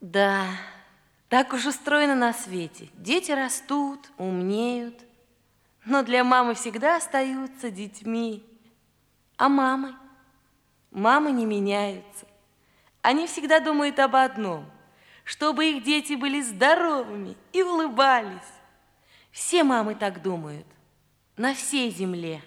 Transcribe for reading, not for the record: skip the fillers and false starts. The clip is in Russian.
Да, так уж устроено на свете. Дети растут, умнеют, но для мамы всегда остаются детьми. А мамы? Мамы не меняются. Они всегда думают об одном, чтобы их дети были здоровыми и улыбались. Все мамы так думают на всей земле.